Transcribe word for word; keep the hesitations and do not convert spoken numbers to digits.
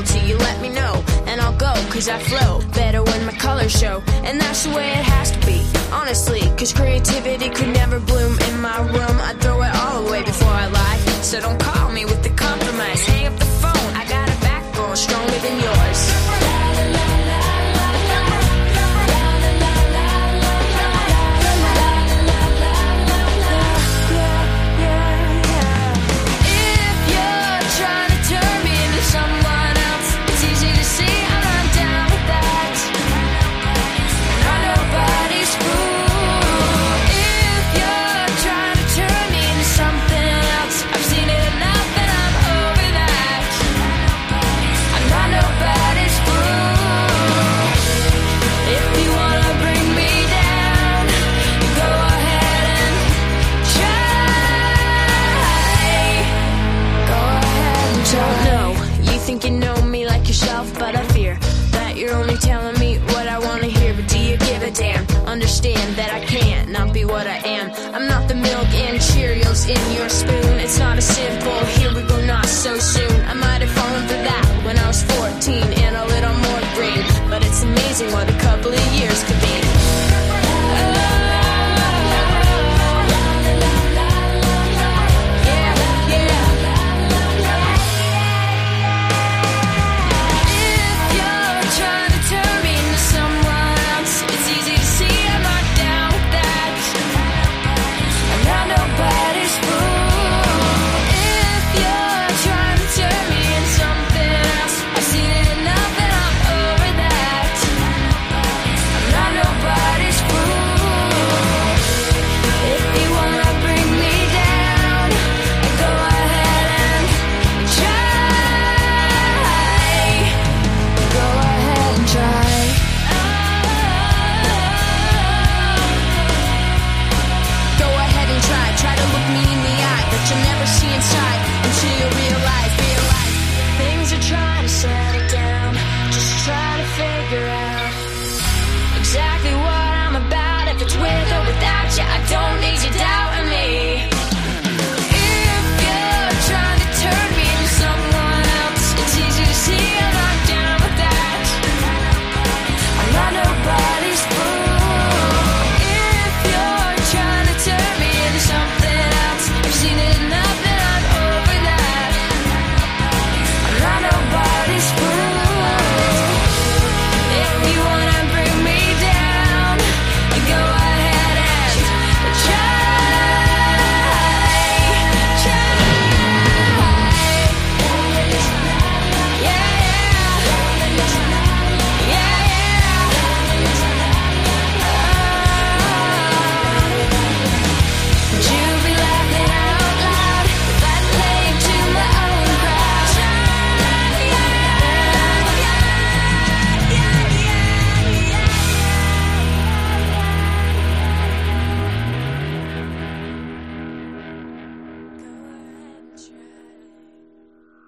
till you let me know. And I'll go, cause I flow better when my colors show. And that's the way it has to be, honestly, cause creativity could never bloom in my room. I'd throw it all away before I lie. So don't call me with the compromise. Hang up the phone, I got a backbone stronger than yours. You know me like yourself, but I fear that you're only telling me what I want to hear. But do you give a damn? Understand that I can't not be what I am. I'm not the milk and Cheerios in your spoon. It's not a simple here we go, not so soon. I might have fallen for that when I was fourteen and a little more green, but it's amazing what a couple of years could be. Exactly what I'm about. If it's with or without you, I don't need your doubt.